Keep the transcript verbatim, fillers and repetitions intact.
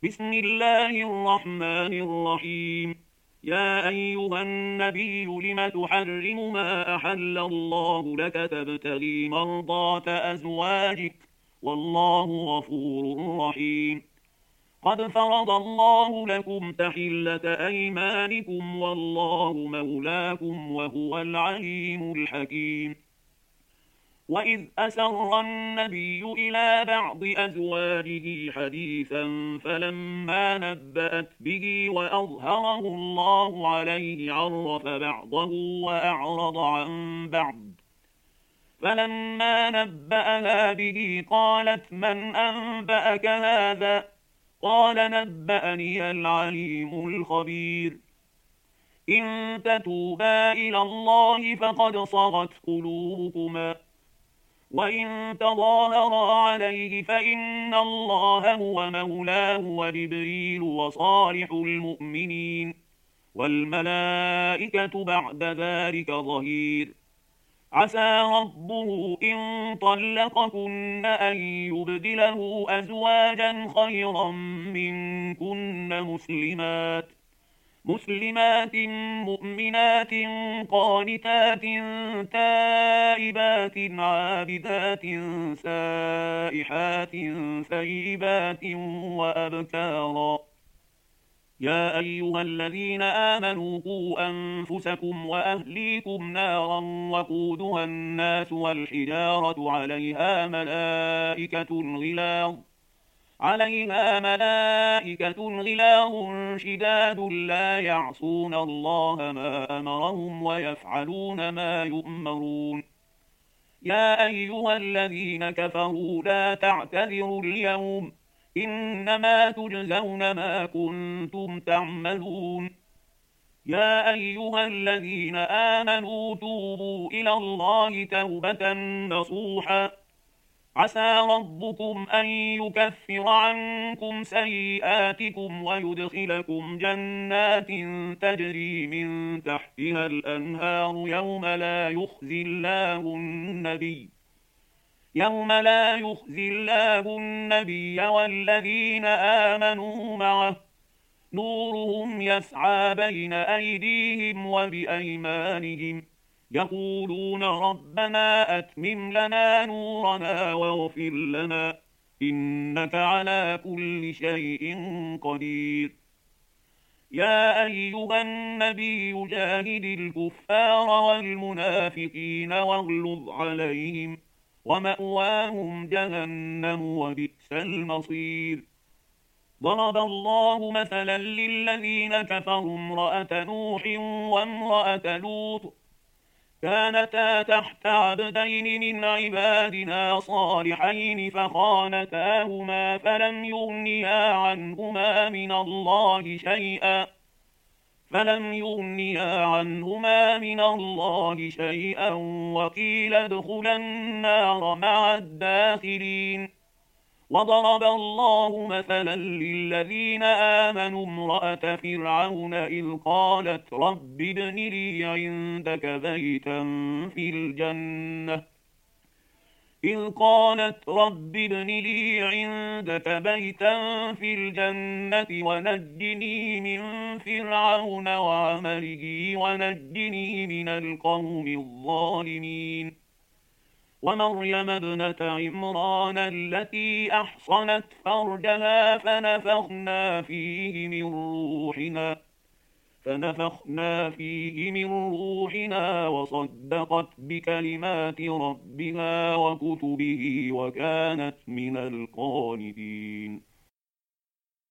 بسم الله الرحمن الرحيم. يا أيها النبي لم تحرم ما أحل الله لك تبتغي مرضات أزواجك والله غفور رحيم. قد فرض الله لكم تحلة أيمانكم والله مولاكم وهو العليم الحكيم. وإذ أسر النبي إلى بعض أزواجه حديثا فلما نبأت به وأظهره الله عليه عرف بعضه وأعرض عن بعض. فلما نبأها به قالت من أنبأك هذا؟ قال نبأني العليم الخبير. إن تتوبا إلى الله فقد صغت قلوبكما وإن تظاهرا عليه فإن الله هو مولاه وجبريل وصالح المؤمنين والملائكة بعد ذلك ظهير. عسى ربه إن طلقكن أن يبدله أزواجا خيرا منكن مسلمات مسلمات مؤمنات قانتات تائبات عابدات سائحات ثيبات وأبكارا. يا أيها الذين آمنوا قوا أنفسكم وأهليكم نارا وقودها الناس والحجارة عليها ملائكة غلاظ عليها ملائكة غلاظ شداد لا يعصون الله ما أمرهم ويفعلون ما يؤمرون. يا أيها الذين كفروا لا تعتذروا اليوم إنما تجزون ما كنتم تعملون. يا أيها الذين آمنوا توبوا إلى الله توبة نصوحا عسى ربكم أن يكفر عنكم سيئاتكم ويدخلكم جنات تجري من تحتها الأنهار يوم لا يخزي الله النبي يوم لا يخزي الله النبي والذين آمنوا معه نورهم يسعى بين أيديهم وبأيمانهم يقولون ربنا أتمم لنا نورنا واغفر لنا إنك على كل شيء قدير. يا أيها النبي جاهد الكفار والمنافقين واغلظ عليهم ومأواهم جهنم وبئس المصير. ضرب الله مثلا للذين كفروا امرأة نوح وامرأة لوط كانتا تحت عبدين من عبادنا صالحين فخانتاهما فلم يغنيا عنهما من الله شيئا فلم يغنيا عنهما من الله شيئا وقيل ادخلا النار مع الداخلين. وضرب الله مثلا للذين آمنوا امرأة فرعون إذ قالت رب ابن لي عندك بيتا في الجنة إذ قالت رب ابن لي عندك بيتا في الجنة ونجني من فرعون وعمله ونجني من القوم الظالمين. ومريم ابنة عمران التي أحصنت فرجها فنفخنا فيه من روحنا فنفخنا فيه من روحنا وصدقت بكلمات ربها وكتبه وكانت من القانتين.